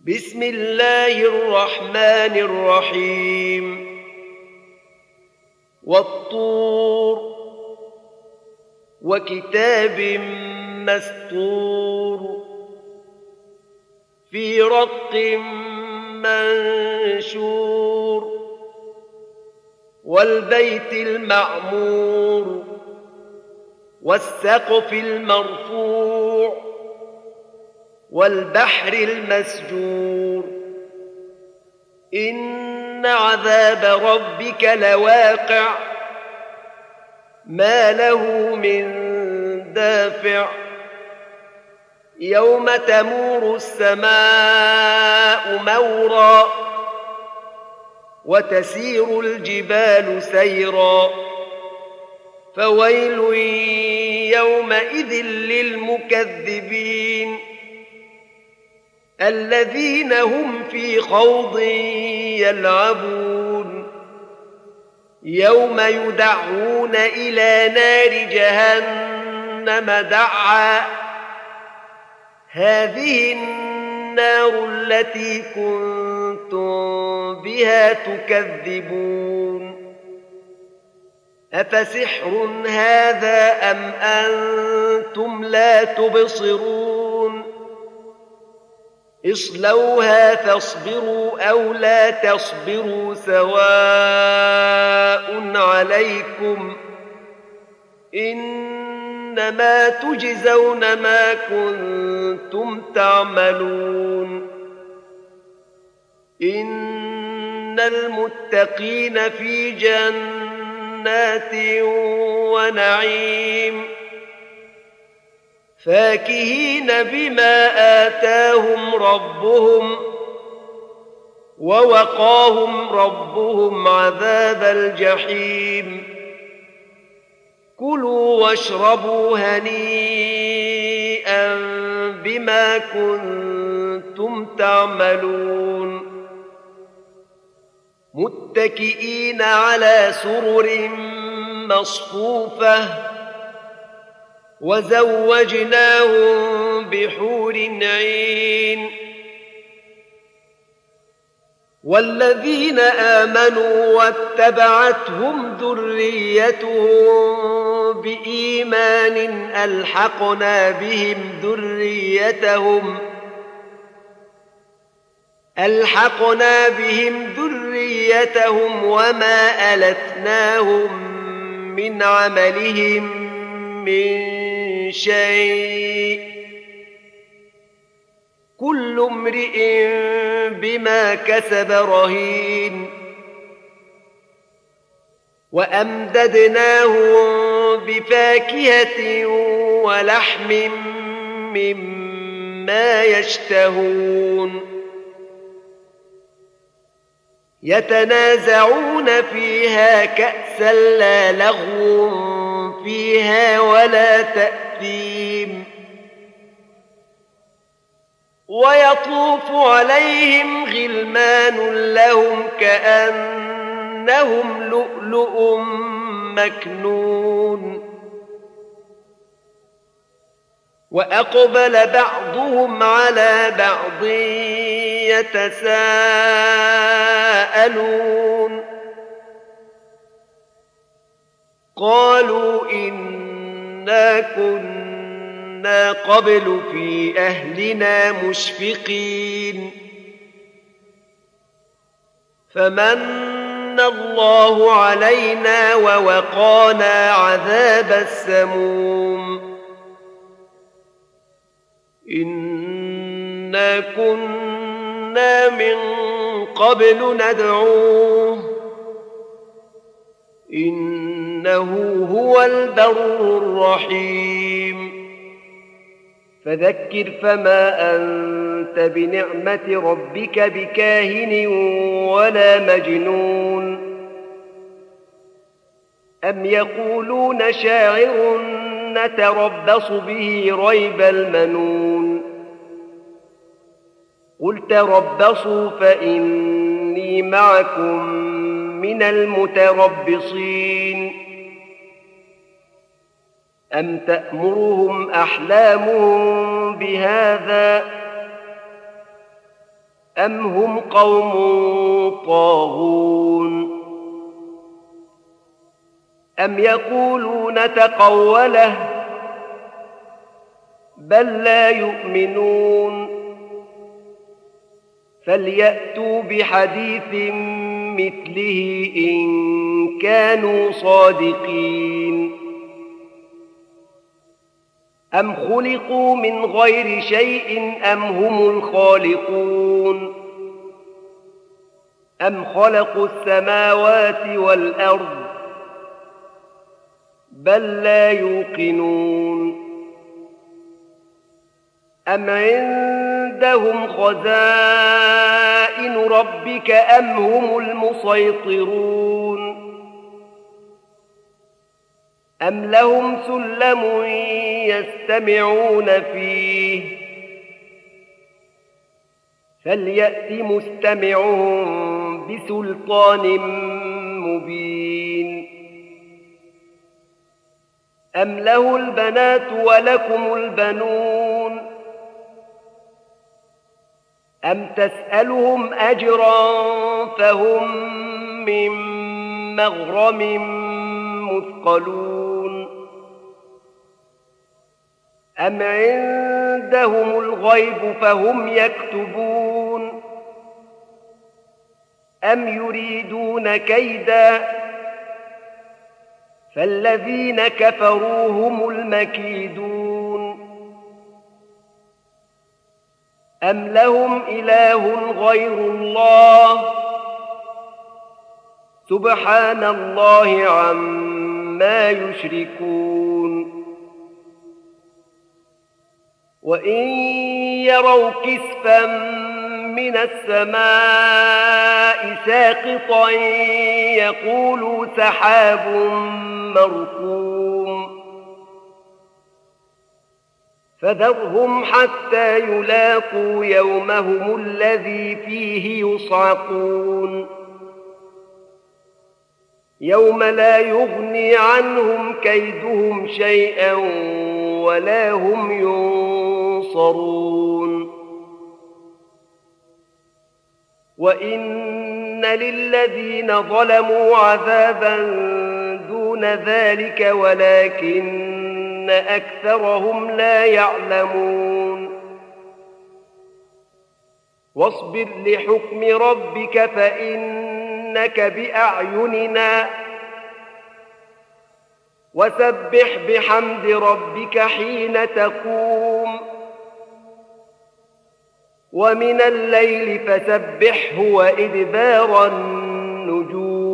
بسم الله الرحمن الرحيم والطور وكتاب مسطور في رق منشور والبيت المعمور والسقف المرفوع والبحر المسجور إن عذاب ربك لواقع ما له من دافع يوم تمور السماء مورا وتسير الجبال سيرا فويل يومئذ للمكذبين الذين هم في خوض يلعبون يوم يدعون إلى نار جهنم دعا هذه النار التي كنتم بها تكذبون أفسحر هذا أم أنتم لا تبصرون اصلوها فاصبروا أو لا تصبروا سواء عليكم إنما تجزون ما كنتم تعملون إن المتقين في جنات ونعيم فاكهين بما آتاهم ربهم ووقاهم ربهم عذاب الجحيم كلوا واشربوا هنيئا بما كنتم تعملون متكئين على سرر مصفوفة وزوجناهم بحور عين والذين آمنوا واتبعتهم ذريتهم بإيمان ألحقنا بهم ذريتهم وما ألتناهم من عملهم من شيء كل امرئ بما كسب رهين وأمددناهم بفاكهة ولحم مما يشتهون يتنازعون فيها كأسا لا لغو فيها ولا تأثيم ويطوف عليهم غلمان لهم كأنهم لؤلؤ مكنون وأقبل بعضهم على بعض يتساءلون قالوا إنا كنا قبل في أهلنا مشفقين فمن الله علينا ووقانا عذاب السموم إنا كنا من قبل ندعوه إنه هو البر الرحيم فذكر فما أنت بنعمة ربك بكاهن ولا مجنون أم يقولون شاعر نتربص به ريب المنون قل تربصوا فإني معكم من المتربصين أم تأمرهم أحلامهم بهذا أم هم قوم طاغون أم يقولون تقوله بل لا يؤمنون فليأتوا بحديث مثله إن كانوا صادقين أم خلقوا من غير شيء أم هم الخالقون أم خلقوا السماوات والأرض بل لا يوقنون أم عندهم خزائن ربك أم هم المسيطرون أم لهم سلم يستمعون فيه فليأت مستمعهم بسلطان مبين أم له البنات ولكم البنون أم تسألهم أجرا فهم من مغرم مثقلون أم عندهم الغيب فهم يكتبون أم يريدون كيدا فالذين كفروا هم المكيدون أم لهم إله غير الله سبحان الله عما يشركون وإن يروا كسفا من السماء ساقطا يقولوا سحاب مركوم فذرهم حتى يلاقوا يومهم الذي فيه يصعقون يوم لا يغني عنهم كيدهم شيئا ولا هم ينصرون وإن للذين ظلموا عذابا دون ذلك ولكن أكثرهم لا يعلمون واصبر لحكم ربك فإنك بأعيننا وسبح بحمد ربك حين تقوم ومن الليل فسبحه وإدبار النجوم